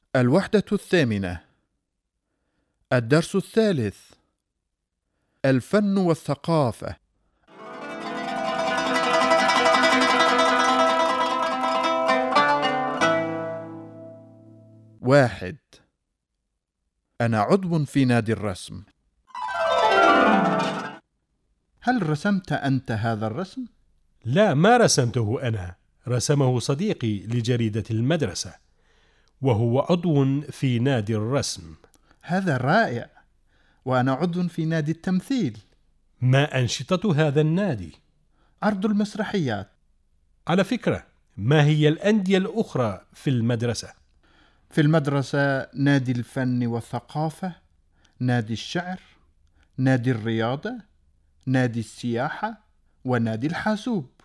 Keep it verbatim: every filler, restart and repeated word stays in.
الوحدة الثامنة. الدرس الثالث. الفن والثقافة. واحد. أنا عضو في نادي الرسم. هل رسمت أنت هذا الرسم؟ لا، ما رسمته أنا، رسمه صديقي لجريدة المدرسة، وهو عضو في نادي الرسم. هذا رائع، وأنا عضو في نادي التمثيل. ما أنشطة هذا النادي؟ عرض المسرحيات. على فكرة، ما هي الأندية الأخرى في المدرسة؟ في المدرسة نادي الفن والثقافة، نادي الشعر، نادي الرياضة، نادي السياحة، ونادي الحاسوب.